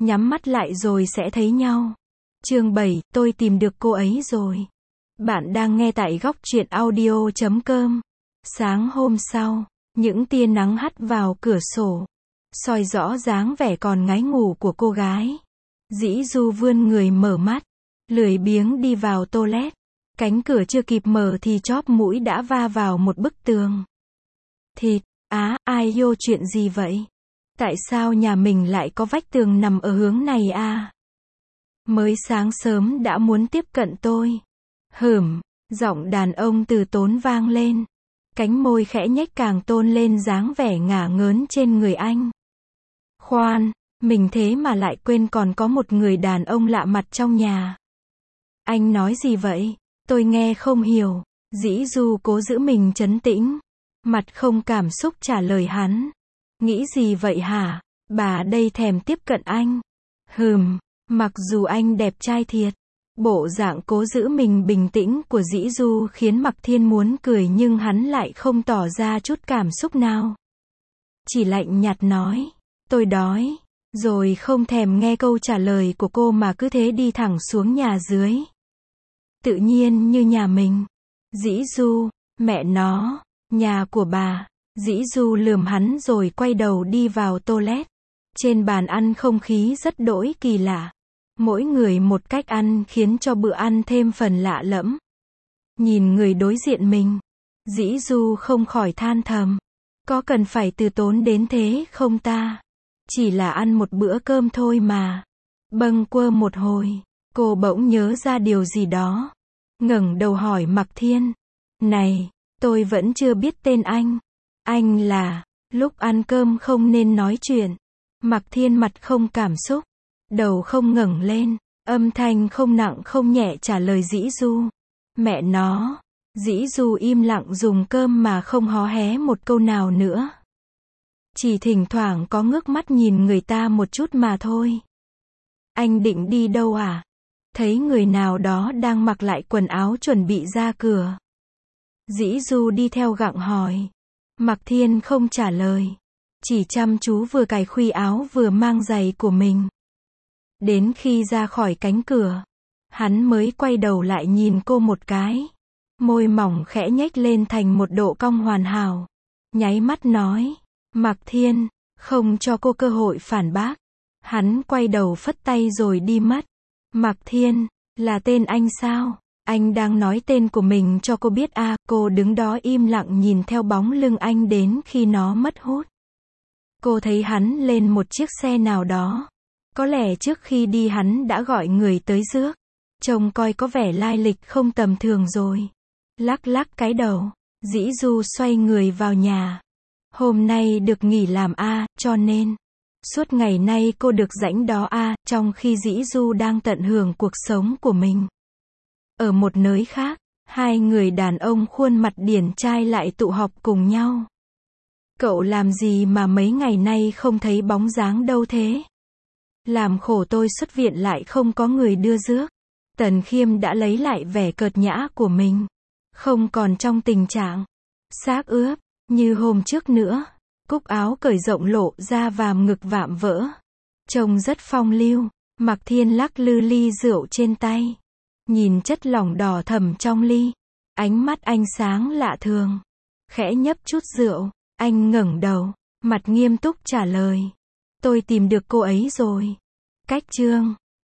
nhắm mắt lại rồi sẽ thấy nhau. Chương 7, tôi tìm được cô ấy rồi. Bạn đang nghe tại góc truyện audio.com. Sáng hôm sau, những tia nắng hắt vào cửa sổ, soi rõ dáng vẻ còn ngái ngủ của cô gái. Dĩ Du vươn người mở mắt, lười biếng đi vào toilet. Cánh cửa chưa kịp mở thì chóp mũi đã va vào một bức tường. Thịt, ai vô chuyện gì vậy? Tại sao nhà mình lại có vách tường nằm ở hướng này à? Mới sáng sớm đã muốn tiếp cận tôi. Giọng đàn ông từ tốn vang lên. Cánh môi khẽ nhếch càng tôn lên dáng vẻ ngả ngớn trên người anh. Khoan, mình thế mà lại quên còn có một người đàn ông lạ mặt trong nhà. Anh nói gì vậy? Tôi nghe không hiểu. Dĩ Du cố giữ mình trấn tĩnh, mặt không cảm xúc trả lời hắn. Nghĩ gì vậy hả? Bà đây thèm tiếp cận anh. Mặc dù anh đẹp trai thiệt. Bộ dạng cố giữ mình bình tĩnh của Dĩ Du khiến Mạc Thiên muốn cười nhưng hắn lại không tỏ ra chút cảm xúc nào. Chỉ lạnh nhạt nói, tôi đói. Rồi không thèm nghe câu trả lời của cô mà cứ thế đi thẳng xuống nhà dưới. Tự nhiên như nhà mình. Dĩ Du, mẹ nó, nhà của bà. Dĩ Du lườm hắn rồi quay đầu đi vào toilet. Trên bàn ăn không khí rất đỗi kỳ lạ. Mỗi người một cách ăn khiến cho bữa ăn thêm phần lạ lẫm. Nhìn người đối diện mình, Dĩ Du không khỏi than thầm. Có cần phải từ tốn đến thế không ta? Chỉ là ăn một bữa cơm thôi mà. Bâng quơ một hồi, cô bỗng nhớ ra điều gì đó. Ngẩng đầu hỏi Mạc Thiên. Này, tôi vẫn chưa biết tên anh. Anh là, lúc ăn cơm không nên nói chuyện. Mạc Thiên mặt không cảm xúc, đầu không ngẩng lên, âm thanh không nặng không nhẹ trả lời Dĩ Du. Mẹ nó. Dĩ Du im lặng dùng cơm mà không hó hé một câu nào nữa. Chỉ thỉnh thoảng có ngước mắt nhìn người ta một chút mà thôi. Anh định đi đâu à? Thấy người nào đó đang mặc lại quần áo chuẩn bị ra cửa. Dĩ Du đi theo gặng hỏi. Mạc Thiên không trả lời, chỉ chăm chú vừa cài khuy áo vừa mang giày của mình. Đến khi ra khỏi cánh cửa, hắn mới quay đầu lại nhìn cô một cái. Môi mỏng khẽ nhếch lên thành một độ cong hoàn hảo. Nháy mắt nói. Mạc Thiên, không cho cô cơ hội phản bác. Hắn quay đầu phất tay rồi đi mất. Mạc Thiên, là tên anh sao? Anh đang nói tên của mình cho cô biết à? Cô đứng đó im lặng nhìn theo bóng lưng anh đến khi nó mất hút. Cô thấy hắn lên một chiếc xe nào đó. Có lẽ trước khi đi hắn đã gọi người tới rước. Trông coi có vẻ lai lịch không tầm thường rồi. Lắc lắc cái đầu, Dĩ Du xoay người vào nhà. Hôm nay được nghỉ làm cho nên suốt ngày nay cô được rảnh đó trong khi Dĩ Du đang tận hưởng cuộc sống của mình. Ở một nơi khác, hai người đàn ông khuôn mặt điển trai lại tụ họp cùng nhau. Cậu làm gì mà mấy ngày nay không thấy bóng dáng đâu thế? Làm khổ tôi xuất viện lại không có người đưa rước. Tần Khiêm đã lấy lại vẻ cợt nhã của mình. Không còn trong tình trạng xác ướp như hôm trước nữa. Cúc áo cởi rộng lộ ra vàm ngực vạm vỡ. Trông rất phong lưu. Mạc Thiên lắc lư ly rượu trên tay. Nhìn chất lỏng đỏ thẫm trong ly. Ánh mắt anh sáng lạ thường. Khẽ nhấp chút rượu. Anh ngẩng đầu. Mặt nghiêm túc trả lời. Tôi tìm được cô ấy rồi. Cách chương